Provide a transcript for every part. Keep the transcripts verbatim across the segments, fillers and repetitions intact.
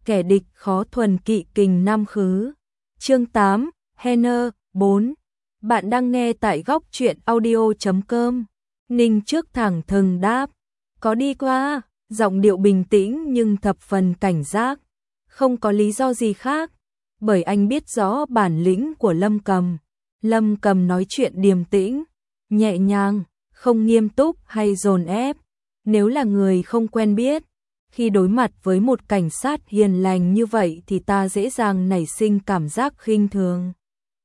kẻ địch khó thuần kỵ kình nam khứ. Chương tám, Henner, bốn. Bạn đang nghe tại góc truyện audio chấm com. Ninh trước thẳng thừng đáp. Có đi qua, giọng điệu bình tĩnh nhưng thập phần cảnh giác. Không có lý do gì khác, bởi anh biết rõ bản lĩnh của Lâm Cầm. Lâm Cầm nói chuyện điềm tĩnh, nhẹ nhàng, không nghiêm túc hay dồn ép. Nếu là người không quen biết, khi đối mặt với một cảnh sát hiền lành như vậy thì ta dễ dàng nảy sinh cảm giác khinh thường.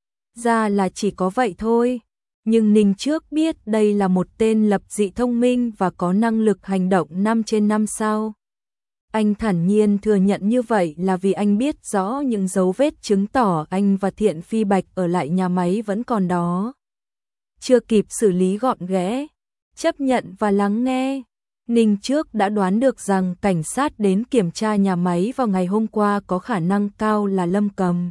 Ra là chỉ có vậy thôi, nhưng Ninh trước biết đây là một tên lập dị thông minh và có năng lực hành động năm trên năm sao. Anh thản nhiên thừa nhận như vậy là vì anh biết rõ những dấu vết chứng tỏ anh và Thiện Phi Bạch ở lại nhà máy vẫn còn đó. Chưa kịp xử lý gọn ghẽ, chấp nhận và lắng nghe, Ninh trước đã đoán được rằng cảnh sát đến kiểm tra nhà máy vào ngày hôm qua có khả năng cao là Lâm Cầm.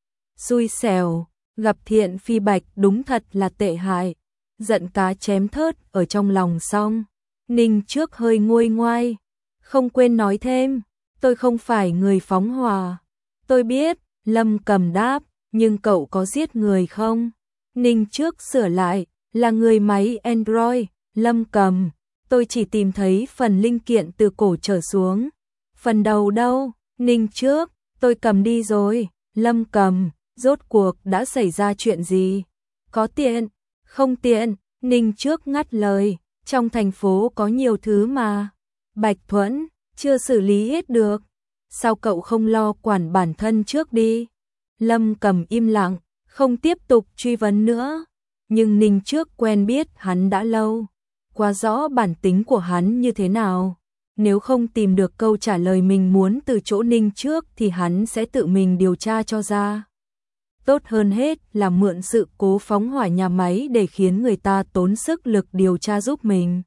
Xui xẻo, gặp Thiện Phi Bạch đúng thật là tệ hại. Giận cá chém thớt ở trong lòng xong, Ninh trước hơi nguôi ngoai. Không quên nói thêm, tôi không phải người phóng hỏa. Tôi biết, Lâm Cầm đáp, nhưng cậu có giết người không? Ninh trước sửa lại, là người máy Android. Lâm Cầm, tôi chỉ tìm thấy phần linh kiện từ cổ trở xuống. Phần đầu đâu? Ninh trước, tôi cầm đi rồi. Lâm Cầm, rốt cuộc đã xảy ra chuyện gì? Có tiện, không tiện, Ninh trước ngắt lời, trong thành phố có nhiều thứ mà. Bạch Thuẫn, chưa xử lý hết được. Sao cậu không lo quản bản thân trước đi? Lâm Cầm im lặng, không tiếp tục truy vấn nữa. Nhưng Ninh trước quen biết hắn đã lâu, quá rõ bản tính của hắn như thế nào. Nếu không tìm được câu trả lời mình muốn từ chỗ Ninh trước thì hắn sẽ tự mình điều tra cho ra. Tốt hơn hết là mượn sự cố phóng hỏa nhà máy để khiến người ta tốn sức lực điều tra giúp mình.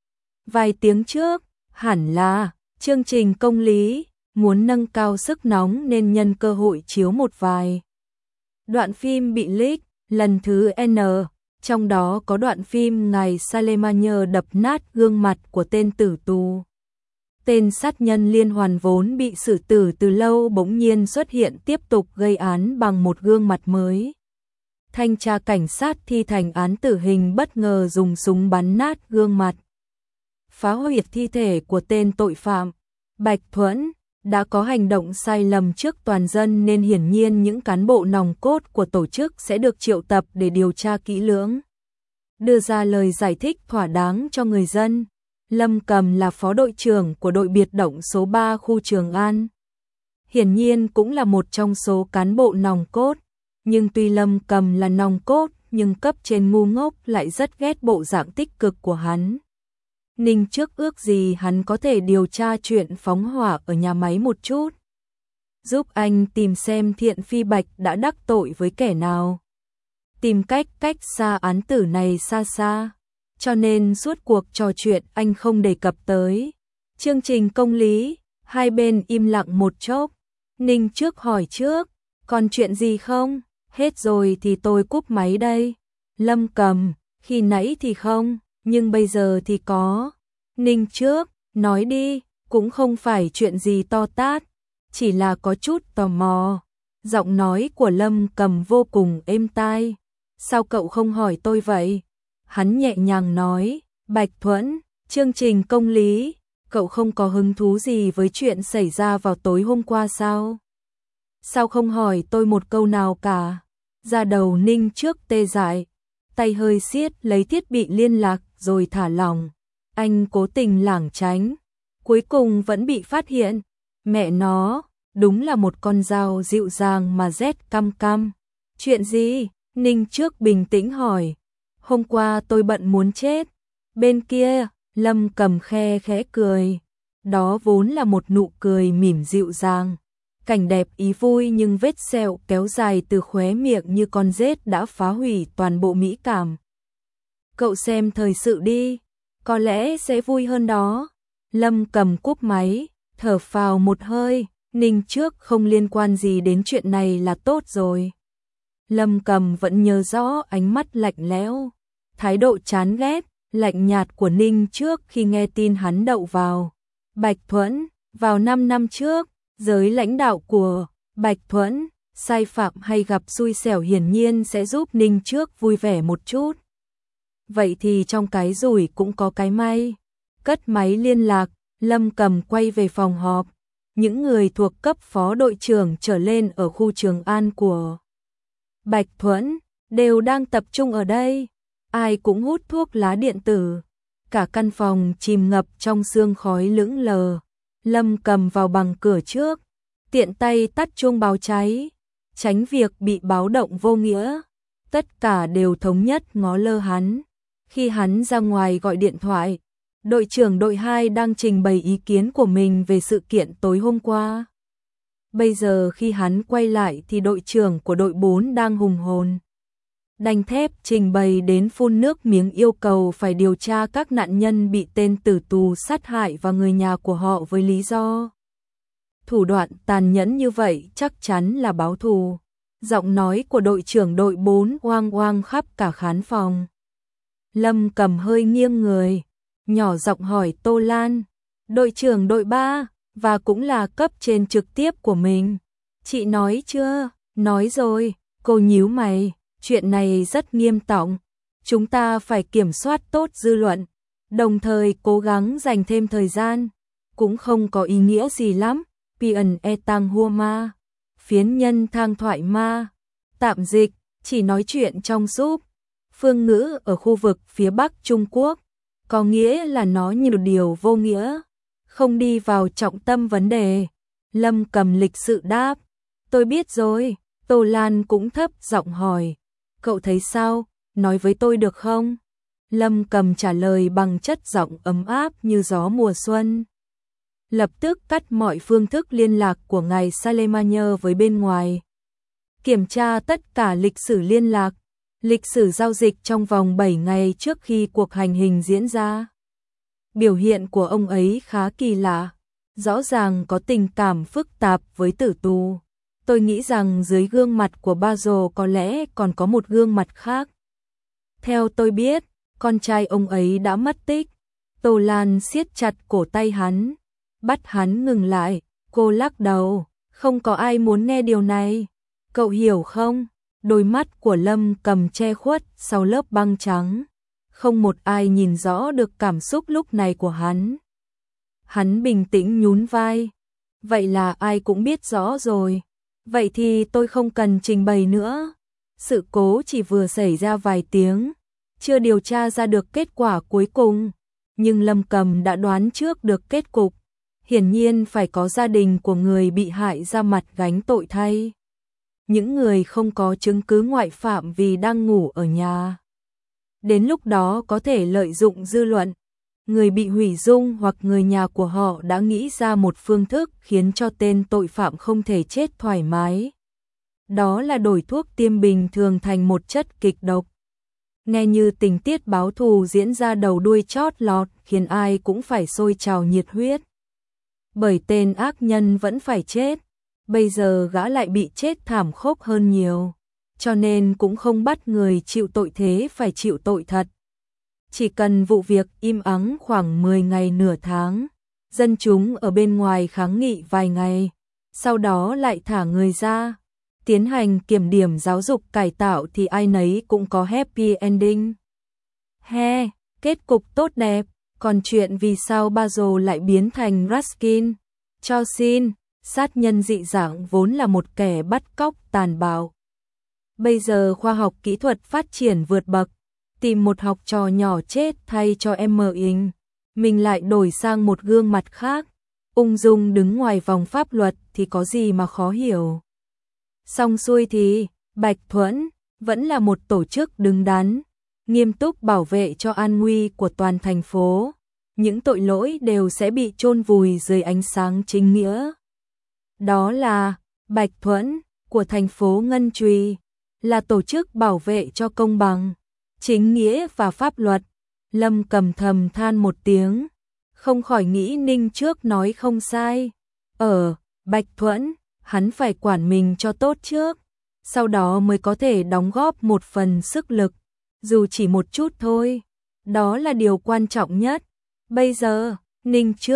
Vài tiếng trước, hẳn là chương trình công lý, muốn nâng cao sức nóng nên nhân cơ hội chiếu một vài đoạn phim bị leak lần thứ N, trong đó có đoạn phim ngài Salemanier đập nát gương mặt của tên tử tù. Tên sát nhân liên hoàn vốn bị xử tử từ lâu bỗng nhiên xuất hiện tiếp tục gây án bằng một gương mặt mới. Thanh tra cảnh sát thi hành án tử hình bất ngờ dùng súng bắn nát gương mặt, phá hủy thi thể của tên tội phạm. Bạch Thuẫn đã có hành động sai lầm trước toàn dân nên hiển nhiên những cán bộ nòng cốt của tổ chức sẽ được triệu tập để điều tra kỹ lưỡng, đưa ra lời giải thích thỏa đáng cho người dân. Lâm Cầm là phó đội trưởng của đội biệt động số ba khu Trường An. Hiển nhiên cũng là một trong số cán bộ nòng cốt, nhưng tuy Lâm Cầm là nòng cốt nhưng cấp trên ngu ngốc lại rất ghét bộ dạng tích cực của hắn. Ninh trước ước gì hắn có thể điều tra chuyện phóng hỏa ở nhà máy một chút, giúp anh tìm xem Thiện Phi Bạch đã đắc tội với kẻ nào, tìm cách cách xa án tử này xa xa. Cho nên suốt cuộc trò chuyện anh không đề cập tới chương trình công lý. Hai bên im lặng một chốc. Ninh trước hỏi trước, còn chuyện gì không? Hết rồi thì tôi cúp máy đây. Lâm Cầm, khi nãy thì không, nhưng bây giờ thì có. Ninh trước, nói đi, cũng không phải chuyện gì to tát, chỉ là có chút tò mò. Giọng nói của Lâm Cầm vô cùng êm tai. Sao cậu không hỏi tôi vậy? Hắn nhẹ nhàng nói, Bạch Thuẫn, chương trình công lý, cậu không có hứng thú gì với chuyện xảy ra vào tối hôm qua sao? Sao không hỏi tôi một câu nào cả? Da đầu Ninh trước tê dại, tay hơi siết lấy thiết bị liên lạc rồi thả lỏng. Anh cố tình lảng tránh, cuối cùng vẫn bị phát hiện. Mẹ nó, đúng là một con dao dịu dàng mà rét căm căm. Chuyện gì? Ninh trước bình tĩnh hỏi. Hôm qua tôi bận muốn chết. Bên kia, Lâm Cầm khe khẽ cười. Đó vốn là một nụ cười mỉm dịu dàng. Cảnh đẹp ý vui nhưng vết sẹo kéo dài từ khóe miệng như con rết đã phá hủy toàn bộ mỹ cảm. Cậu xem thời sự đi, có lẽ sẽ vui hơn đó. Lâm Cầm cúp máy, thở phào một hơi. Ninh trước không liên quan gì đến chuyện này là tốt rồi. Lâm Cầm vẫn nhớ rõ ánh mắt lạnh lẽo, thái độ chán ghét, lạnh nhạt của Ninh trước khi nghe tin hắn đậu vào Bạch Thuẫn. Vào năm năm trước, Giới lãnh đạo của Bạch Thuẫn, sai phạm hay gặp xui xẻo hiển nhiên sẽ giúp Ninh Trước vui vẻ một chút. Vậy thì trong cái rủi cũng có cái may. Cất máy liên lạc, Lâm Cầm quay về phòng họp. Những người thuộc cấp phó đội trưởng trở lên ở khu Trường An của Bạch Thuẫn đều đang tập trung ở đây. Ai cũng hút thuốc lá điện tử. Cả căn phòng chìm ngập trong sương khói lững lờ. Lâm Cầm vào bằng cửa trước, tiện tay tắt chuông báo cháy, tránh việc bị báo động vô nghĩa. Tất cả đều thống nhất ngó lơ hắn. Khi hắn ra ngoài gọi điện thoại, đội trưởng đội hai đang trình bày ý kiến của mình về sự kiện tối hôm qua. Bây giờ khi hắn quay lại thì đội trưởng của đội bốn đang hùng hồn đanh thép trình bày đến phun nước miếng, yêu cầu phải điều tra các nạn nhân bị tên tử tù sát hại và người nhà của họ với lý do thủ đoạn tàn nhẫn như vậy chắc chắn là báo thù. Giọng nói của đội trưởng đội bốn oang oang khắp cả khán phòng. Lâm Cầm hơi nghiêng người, nhỏ giọng hỏi Tô Lan, đội trưởng đội ba, và cũng là cấp trên trực tiếp của mình. Chị nói chưa? Nói rồi. Cô nhíu mày, chuyện này rất nghiêm trọng. Chúng ta phải kiểm soát tốt dư luận, đồng thời cố gắng dành thêm thời gian. Cũng không có ý nghĩa gì lắm. Pian e tang hua ma. Phiến nhân thang thoại ma. Tạm dịch, chỉ nói chuyện trong giúp. Phương ngữ ở khu vực phía Bắc Trung Quốc, có nghĩa là nói nhiều điều vô nghĩa, không đi vào trọng tâm vấn đề. Lâm Cầm lịch sự đáp, tôi biết rồi. Tô Lan cũng thấp giọng hỏi, cậu thấy sao, nói với tôi được không? Lâm Cầm trả lời bằng chất giọng ấm áp như gió mùa xuân. Lập tức cắt mọi phương thức liên lạc của ngài Salemanier với bên ngoài. Kiểm tra tất cả lịch sử liên lạc, lịch sử giao dịch trong vòng bảy ngày trước khi cuộc hành hình diễn ra. Biểu hiện của ông ấy khá kỳ lạ, rõ ràng có tình cảm phức tạp với tử tù. Tôi nghĩ rằng dưới gương mặt của Basil có lẽ còn có một gương mặt khác. Theo tôi biết, con trai ông ấy đã mất tích. Tô Lan siết chặt cổ tay hắn, bắt hắn ngừng lại. Cô lắc đầu, không có ai muốn nghe điều này. Cậu hiểu không? Đôi mắt của Lâm Cầm che khuất sau lớp băng trắng. Không một ai nhìn rõ được cảm xúc lúc này của hắn. Hắn bình tĩnh nhún vai. Vậy là ai cũng biết rõ rồi. Vậy thì tôi không cần trình bày nữa. Sự cố chỉ vừa xảy ra vài tiếng, chưa điều tra ra được kết quả cuối cùng. Nhưng Lâm Cầm đã đoán trước được kết cục. Hiển nhiên phải có gia đình của người bị hại ra mặt gánh tội thay. Những người không có chứng cứ ngoại phạm vì đang ngủ ở nhà. Đến lúc đó có thể lợi dụng dư luận. Người bị hủy dung hoặc người nhà của họ đã nghĩ ra một phương thức khiến cho tên tội phạm không thể chết thoải mái. Đó là đổi thuốc tiêm bình thường thành một chất kịch độc. Nghe như tình tiết báo thù diễn ra đầu đuôi chót lọt, khiến ai cũng phải sôi trào nhiệt huyết. Bởi tên ác nhân vẫn phải chết. Bây giờ gã lại bị chết thảm khốc hơn nhiều, cho nên cũng không bắt người chịu tội thế phải chịu tội thật. Chỉ cần vụ việc im ắng khoảng mười ngày nửa tháng, dân chúng ở bên ngoài kháng nghị vài ngày, sau đó lại thả người ra, tiến hành kiểm điểm giáo dục cải tạo thì ai nấy cũng có happy ending. He, kết cục tốt đẹp, còn chuyện vì sao Basil lại biến thành Raskin, cho xin. Sát nhân dị dạng vốn là một kẻ bắt cóc tàn bạo. Bây giờ khoa học kỹ thuật phát triển vượt bậc, tìm một học trò nhỏ chết thay cho em mình, mình lại đổi sang một gương mặt khác, ung dung đứng ngoài vòng pháp luật thì có gì mà khó hiểu. Xong xuôi thì, Bạch Thuẫn vẫn là một tổ chức đứng đắn, nghiêm túc bảo vệ cho an nguy của toàn thành phố. Những tội lỗi đều sẽ bị chôn vùi dưới ánh sáng chính nghĩa. Đó là Bạch Thuẫn của thành phố Ngân Trùy, là tổ chức bảo vệ cho công bằng, chính nghĩa và pháp luật. Lâm Cầm thầm than một tiếng, không khỏi nghĩ Ninh trước nói không sai. Ở Bạch Thuẫn, hắn phải quản mình cho tốt trước, sau đó mới có thể đóng góp một phần sức lực, dù chỉ một chút thôi. Đó là điều quan trọng nhất. Bây giờ, Ninh trước,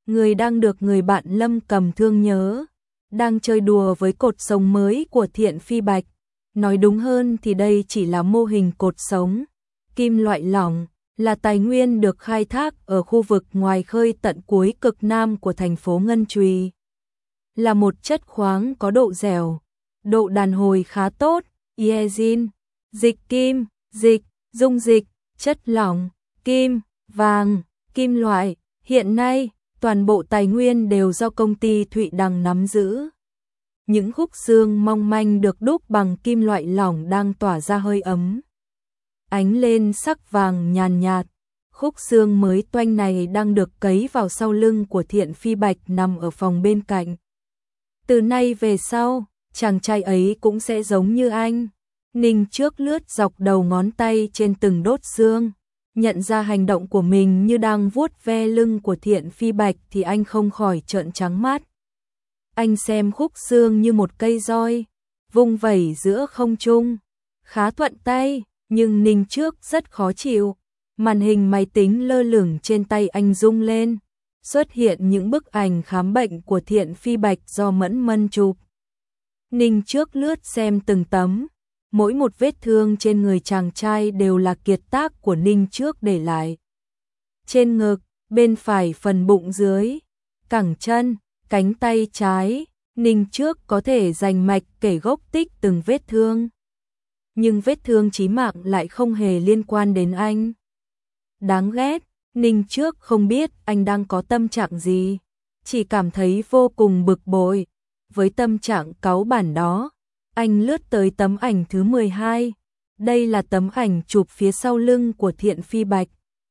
người đang được người bạn Lâm Cầm thương nhớ, đang chơi đùa với cột sống mới của Thiện Phi Bạch. Nói đúng hơn thì đây chỉ là mô hình cột sống. Kim loại lỏng là tài nguyên được khai thác ở khu vực ngoài khơi tận cuối cực nam của thành phố Ngân Trùy. Là một chất khoáng có độ dẻo, độ đàn hồi khá tốt, resin, dịch kim, dịch, dung dịch, chất lỏng, kim, vàng, kim loại. Hiện nay, toàn bộ tài nguyên đều do công ty Thụy Đằng nắm giữ. Những khúc xương mong manh được đúc bằng kim loại lỏng đang tỏa ra hơi ấm, ánh lên sắc vàng nhàn nhạt. Khúc xương mới toanh này đang được cấy vào sau lưng của Thiện Phi Bạch nằm ở phòng bên cạnh. Từ nay về sau, chàng trai ấy cũng sẽ giống như anh. Ninh trước lướt dọc đầu ngón tay trên từng đốt xương, nhận ra hành động của mình như đang vuốt ve lưng của Thiện Phi Bạch thì anh không khỏi trợn trắng mắt. Anh xem khúc xương như một cây roi, vung vẩy giữa không trung, khá thuận tay, nhưng Ninh trước rất khó chịu. Màn hình máy tính lơ lửng trên tay anh rung lên, xuất hiện những bức ảnh khám bệnh của Thiện Phi Bạch do Mẫn Mân chụp. Ninh trước lướt xem từng tấm, mỗi một vết thương trên người chàng trai đều là kiệt tác của Ninh trước để lại. Trên ngực, bên phải phần bụng dưới, cẳng chân, cánh tay trái, Ninh trước có thể rành mạch kể gốc tích từng vết thương. Nhưng vết thương chí mạng lại không hề liên quan đến anh. Đáng ghét, Ninh trước không biết anh đang có tâm trạng gì, chỉ cảm thấy vô cùng bực bội. Với tâm trạng cáu bản đó, anh lướt tới tấm ảnh thứ mười hai. Đây là tấm ảnh chụp phía sau lưng của Thiện Phi Bạch.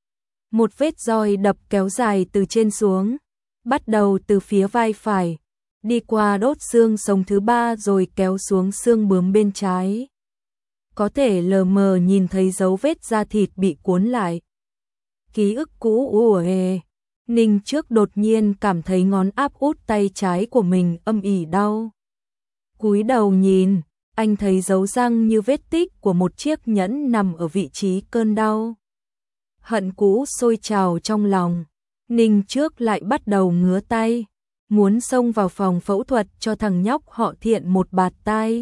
Một vết roi đập kéo dài từ trên xuống, bắt đầu từ phía vai phải, đi qua đốt xương sống thứ ba rồi kéo xuống xương bướm bên trái. Có thể lờ mờ nhìn thấy dấu vết da thịt bị cuốn lại. Ký ức cũ ùa hề. Ninh trước đột nhiên cảm thấy ngón áp út tay trái của mình âm ỉ đau. Cúi đầu nhìn, anh thấy dấu răng như vết tích của một chiếc nhẫn nằm ở vị trí cơn đau. Hận cũ sôi trào trong lòng, Ninh trước lại bắt đầu ngứa tay, muốn xông vào phòng phẫu thuật cho thằng nhóc họ Thiện một bạt tai.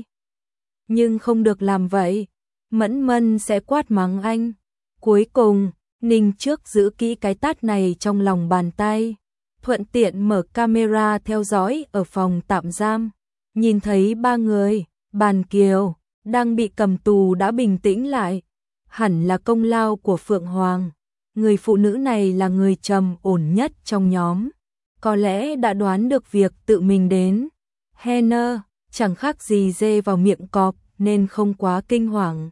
Nhưng không được làm vậy, Mẫn Mân sẽ quát mắng anh. Cuối cùng, Ninh trước giữ kỹ cái tát này trong lòng bàn tay, thuận tiện mở camera theo dõi ở phòng tạm giam. Nhìn thấy ba người, Bàn Kiều, đang bị cầm tù đã bình tĩnh lại. Hẳn là công lao của Phượng Hoàng. Người phụ nữ này là người trầm ổn nhất trong nhóm. Có lẽ đã đoán được việc tự mình đến. Henner, chẳng khác gì dê vào miệng cọp nên không quá kinh hoàng.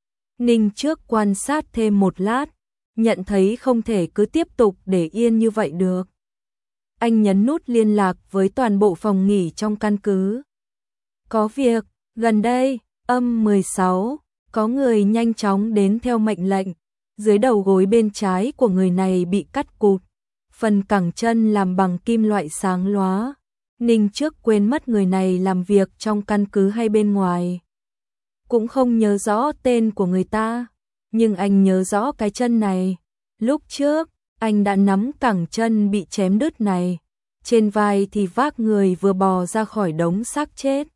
Ninh trước quan sát thêm một lát, nhận thấy không thể cứ tiếp tục để yên như vậy được. Anh nhấn nút liên lạc với toàn bộ phòng nghỉ trong căn cứ. Có việc, gần đây, âm mười sáu, có người nhanh chóng đến theo mệnh lệnh. Dưới đầu gối bên trái của người này bị cắt cụt, phần cẳng chân làm bằng kim loại sáng lóa. Ninh trước quên mất người này làm việc trong căn cứ hay bên ngoài. Cũng không nhớ rõ tên của người ta, nhưng anh nhớ rõ cái chân này. Lúc trước, anh đã nắm cẳng chân bị chém đứt này, trên vai thì vác người vừa bò ra khỏi đống xác chết.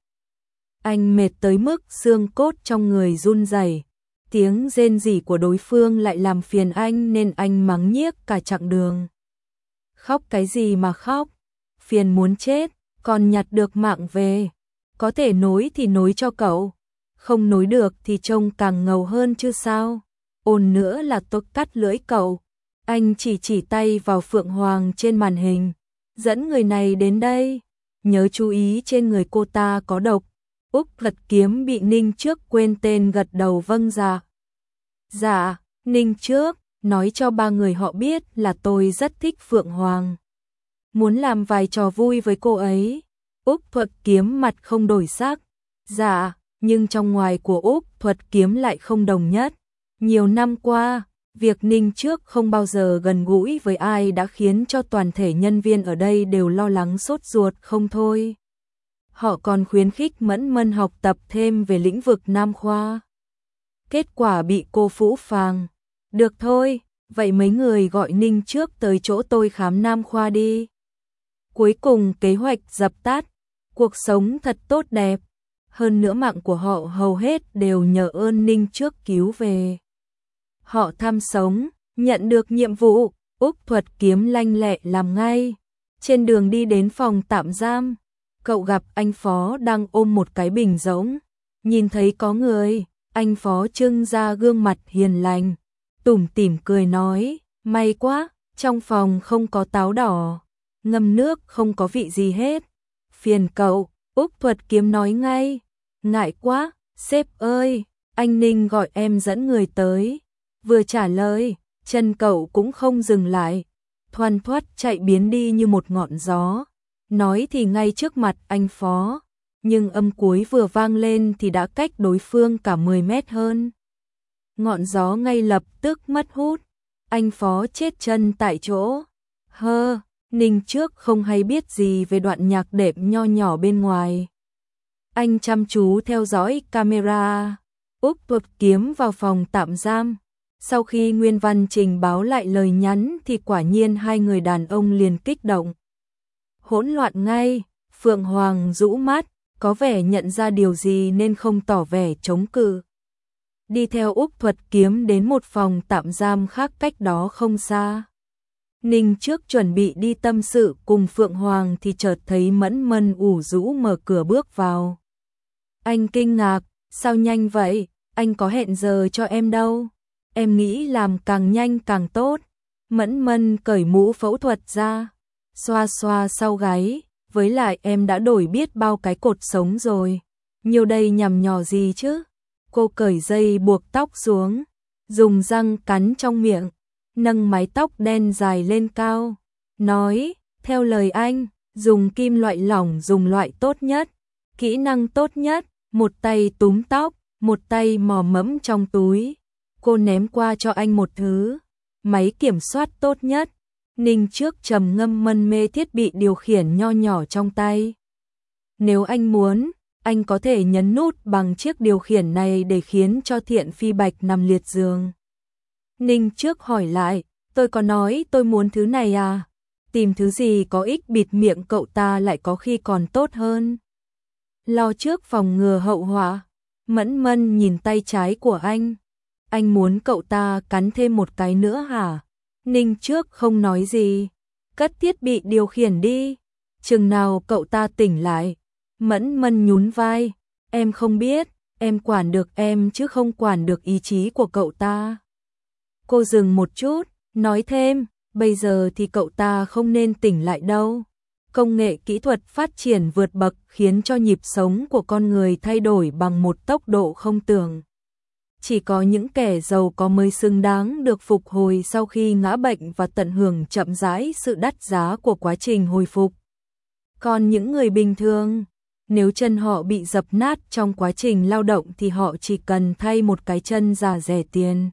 Anh mệt tới mức xương cốt trong người run rẩy, tiếng rên rỉ của đối phương lại làm phiền anh nên anh mắng nhiếc cả chặng đường. Khóc cái gì mà khóc, phiền muốn chết, còn nhặt được mạng về. Có thể nối thì nối cho cậu, không nối được thì trông càng ngầu hơn chứ sao. Ôn nữa là tôi cắt lưỡi cậu. Anh chỉ chỉ tay vào Phượng Hoàng trên màn hình, dẫn người này đến đây, nhớ chú ý trên người cô ta có độc. Úc Lật Kiếm bị Ninh trước quên tên gật đầu vâng dạ. Dạ, Ninh trước, nói cho ba người họ biết là tôi rất thích Phượng Hoàng. Muốn làm vài trò vui với cô ấy. Úc Thuật Kiếm mặt không đổi sắc. Dạ, nhưng trong ngoài của Úc Thuật Kiếm lại không đồng nhất. Nhiều năm qua, việc Ninh trước không bao giờ gần gũi với ai đã khiến cho toàn thể nhân viên ở đây đều lo lắng sốt ruột không thôi. Họ còn khuyến khích Mẫn Mân học tập thêm về lĩnh vực nam khoa. Kết quả bị cô phũ phàng. Được thôi, vậy mấy người gọi Ninh trước tới chỗ tôi khám nam khoa đi. Cuối cùng kế hoạch dập tắt, cuộc sống thật tốt đẹp. Hơn nữa mạng của họ hầu hết đều nhờ ơn Ninh Trước cứu về. Họ tham sống, nhận được nhiệm vụ, Úc Thuật Kiếm lanh lẹ làm ngay. Trên đường đi đến phòng tạm giam, cậu gặp anh Phó đang ôm một cái bình rỗng. Nhìn thấy có người, anh Phó trưng ra gương mặt hiền lành, tủm tỉm cười nói, may quá, trong phòng không có táo đỏ, ngâm nước không có vị gì hết. Phiền cậu, Úc Thuật Kiếm nói ngay, ngại quá, sếp ơi, anh Ninh gọi em dẫn người tới. Vừa trả lời, chân cậu cũng không dừng lại, thoăn thoắt chạy biến đi như một ngọn gió. Nói thì ngay trước mặt anh Phó, nhưng âm cuối vừa vang lên thì đã cách đối phương cả mười mét hơn. Ngọn gió ngay lập tức mất hút, anh Phó chết chân tại chỗ. Hơ, Ninh Trước không hay biết gì về đoạn nhạc đệm nho nhỏ bên ngoài. Anh chăm chú theo dõi camera. Úc Thuật Kiếm vào phòng tạm giam. Sau khi Nguyên Văn trình báo lại lời nhắn thì quả nhiên hai người đàn ông liền kích động. Hỗn loạn ngay, Phượng Hoàng rũ mắt, có vẻ nhận ra điều gì nên không tỏ vẻ chống cự. Đi theo Úc Thuật Kiếm đến một phòng tạm giam khác cách đó không xa. Ninh Trước chuẩn bị đi tâm sự cùng Phượng Hoàng thì chợt thấy Mẫn Mân ủ rũ mở cửa bước vào. Anh kinh ngạc, sao nhanh vậy, anh có hẹn giờ cho em đâu. Em nghĩ làm càng nhanh càng tốt. Mẫn Mân cởi mũ phẫu thuật ra, xoa xoa sau gáy, với lại em đã đổi biết bao cái cột sống rồi. Nhiều đây nhằm nhò gì chứ. Cô cởi dây buộc tóc xuống, dùng răng cắn trong miệng, nâng mái tóc đen dài lên cao, nói, theo lời anh, dùng kim loại lỏng dùng loại tốt nhất, kỹ năng tốt nhất, một tay túm tóc, một tay mò mẫm trong túi. Cô ném qua cho anh một thứ, máy kiểm soát tốt nhất. Ninh Trước trầm ngâm mân mê thiết bị điều khiển nho nhỏ trong tay. Nếu anh muốn, anh có thể nhấn nút bằng chiếc điều khiển này để khiến cho Thiện Phi Bạch nằm liệt giường. Ninh Trước hỏi lại, tôi có nói tôi muốn thứ này à? Tìm thứ gì có ích bịt miệng cậu ta lại có khi còn tốt hơn. Lo trước phòng ngừa hậu họa. Mẫn Mân nhìn tay trái của anh. Anh muốn cậu ta cắn thêm một cái nữa hả? Ninh Trước không nói gì. Cất thiết bị điều khiển đi. Chừng nào cậu ta tỉnh lại. Mẫn Mân nhún vai. Em không biết, em quản được em chứ không quản được ý chí của cậu ta. Cô dừng một chút, nói thêm, bây giờ thì cậu ta không nên tỉnh lại đâu. Công nghệ kỹ thuật phát triển vượt bậc khiến cho nhịp sống của con người thay đổi bằng một tốc độ không tưởng. Chỉ có những kẻ giàu có mới xứng đáng được phục hồi sau khi ngã bệnh và tận hưởng chậm rãi sự đắt giá của quá trình hồi phục. Còn những người bình thường, nếu chân họ bị dập nát trong quá trình lao động thì họ chỉ cần thay một cái chân giả rẻ tiền.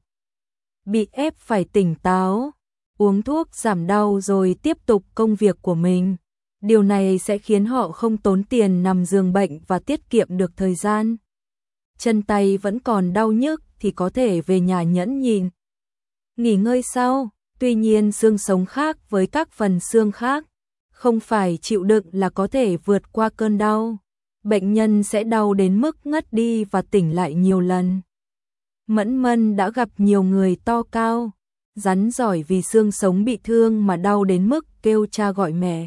Bị ép phải tỉnh táo, uống thuốc giảm đau rồi tiếp tục công việc của mình. Điều này sẽ khiến họ không tốn tiền nằm giường bệnh và tiết kiệm được thời gian. Chân tay vẫn còn đau nhức thì có thể về nhà nhẫn nhịn, nghỉ ngơi sau. Tuy nhiên xương sống khác với các phần xương khác, không phải chịu đựng là có thể vượt qua cơn đau. Bệnh nhân sẽ đau đến mức ngất đi và tỉnh lại nhiều lần. Mẫn Mân đã gặp nhiều người to cao, rắn giỏi vì xương sống bị thương mà đau đến mức kêu cha gọi mẹ.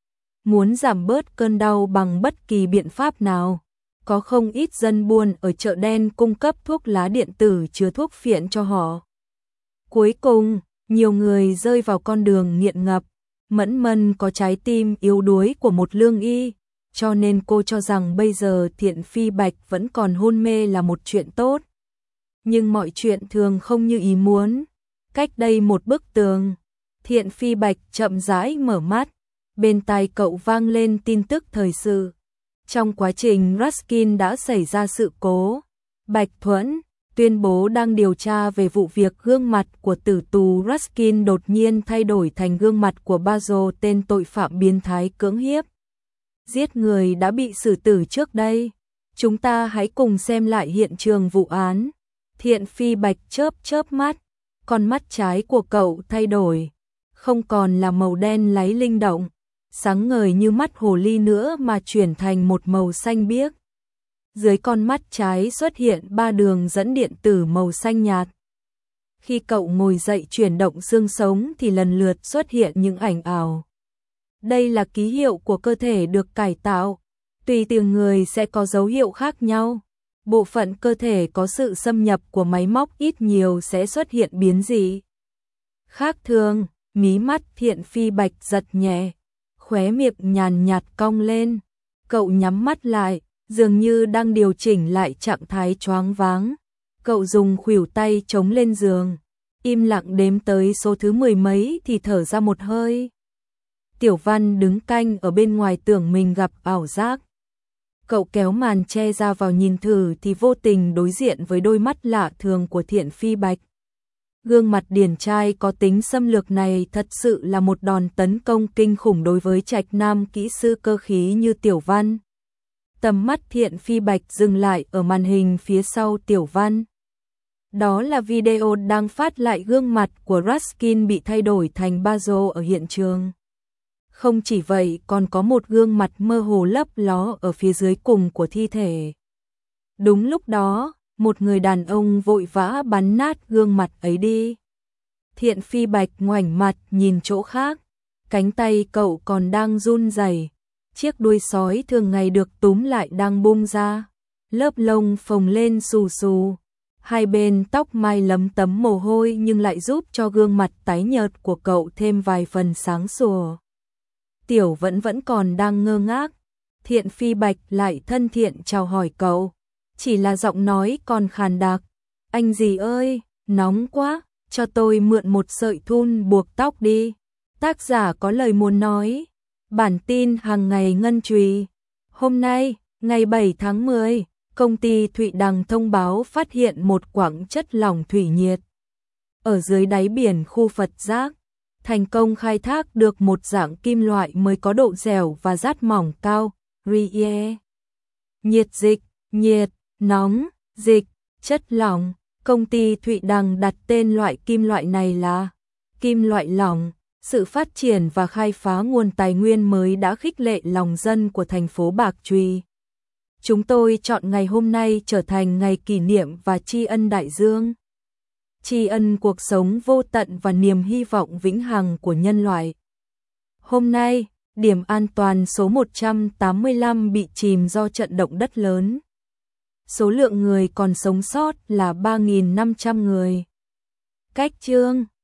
Muốn giảm bớt cơn đau bằng bất kỳ biện pháp nào, có không ít dân buôn ở chợ đen cung cấp thuốc lá điện tử chứa thuốc phiện cho họ. Cuối cùng, nhiều người rơi vào con đường nghiện ngập. Mẫn Mân có trái tim yếu đuối của một lương y, cho nên cô cho rằng bây giờ Thiện Phi Bạch vẫn còn hôn mê là một chuyện tốt. Nhưng mọi chuyện thường không như ý muốn. Cách đây một bức tường, Thiện Phi Bạch chậm rãi mở mắt, bên tai cậu vang lên tin tức thời sự. Trong quá trình Ruskin đã xảy ra sự cố, Bạch Thuẫn tuyên bố đang điều tra về vụ việc gương mặt của tử tù Ruskin đột nhiên thay đổi thành gương mặt của Bazo, tên tội phạm biến thái cưỡng hiếp, giết người đã bị xử tử trước đây. Chúng ta hãy cùng xem lại hiện trường vụ án. Thiện Phi Bạch chớp chớp mắt, con mắt trái của cậu thay đổi, không còn là màu đen láy linh động, sáng ngời như mắt hồ ly nữa mà chuyển thành một màu xanh biếc. Dưới con mắt trái xuất hiện ba đường dẫn điện tử màu xanh nhạt. Khi cậu ngồi dậy chuyển động xương sống thì lần lượt xuất hiện những ảnh ảo. Đây là ký hiệu của cơ thể được cải tạo. Tùy từng người sẽ có dấu hiệu khác nhau. Bộ phận cơ thể có sự xâm nhập của máy móc ít nhiều sẽ xuất hiện biến dị. Khác thường, mí mắt Thiện Phi Bạch giật nhẹ, khóe miệng nhàn nhạt cong lên. Cậu nhắm mắt lại, dường như đang điều chỉnh lại trạng thái choáng váng. Cậu dùng khuỷu tay chống lên giường, im lặng đếm tới số thứ mười mấy thì thở ra một hơi. Tiểu Văn đứng canh ở bên ngoài tưởng mình gặp ảo giác. Cậu kéo màn che ra vào nhìn thử thì vô tình đối diện với đôi mắt lạ thường của Thiện Phi Bạch. Gương mặt điển trai có tính xâm lược này thật sự là một đòn tấn công kinh khủng đối với trạch nam kỹ sư cơ khí như Tiểu Văn. Tầm mắt Thiện Phi Bạch dừng lại ở màn hình phía sau Tiểu Văn. Đó là video đang phát lại gương mặt của Raskin bị thay đổi thành Bazo ở hiện trường. Không chỉ vậy còn có một gương mặt mơ hồ lấp ló ở phía dưới cùng của thi thể. Đúng lúc đó, một người đàn ông vội vã bắn nát gương mặt ấy đi. Thiện Phi Bạch ngoảnh mặt nhìn chỗ khác, cánh tay cậu còn đang run rẩy, chiếc đuôi sói thường ngày được túm lại đang bung ra, lớp lông phồng lên xù xù, hai bên tóc mai lấm tấm mồ hôi nhưng lại giúp cho gương mặt tái nhợt của cậu thêm vài phần sáng sủa. Tiểu Vẫn vẫn còn đang ngơ ngác, Thiện Phi Bạch lại thân thiện chào hỏi cậu, chỉ là giọng nói còn khàn đặc. Anh gì ơi, nóng quá, cho tôi mượn một sợi thun buộc tóc đi. Tác giả có lời muốn nói. Bản tin hàng ngày ngân chùy. Hôm nay, ngày bảy tháng mười, công ty Thụy Đằng thông báo phát hiện một quặng chất lỏng thủy nhiệt ở dưới đáy biển khu Phật Giác, thành công khai thác được một dạng kim loại mới có độ dẻo và rát mỏng cao, Rie. Nhiệt dịch, nhiệt, nóng, dịch, chất lỏng. Công ty Thụy Đằng đặt tên loại kim loại này là kim loại lỏng. Sự phát triển và khai phá nguồn tài nguyên mới đã khích lệ lòng dân của thành phố Bạc Truy. Chúng tôi chọn ngày hôm nay trở thành ngày kỷ niệm và tri ân đại dương. Tri ân cuộc sống vô tận và niềm hy vọng vĩnh hằng của nhân loại. Hôm nay, điểm an toàn số một trăm tám mươi lăm bị chìm do trận động đất lớn. Số lượng người còn sống sót là ba nghìn năm trăm người. Cách chương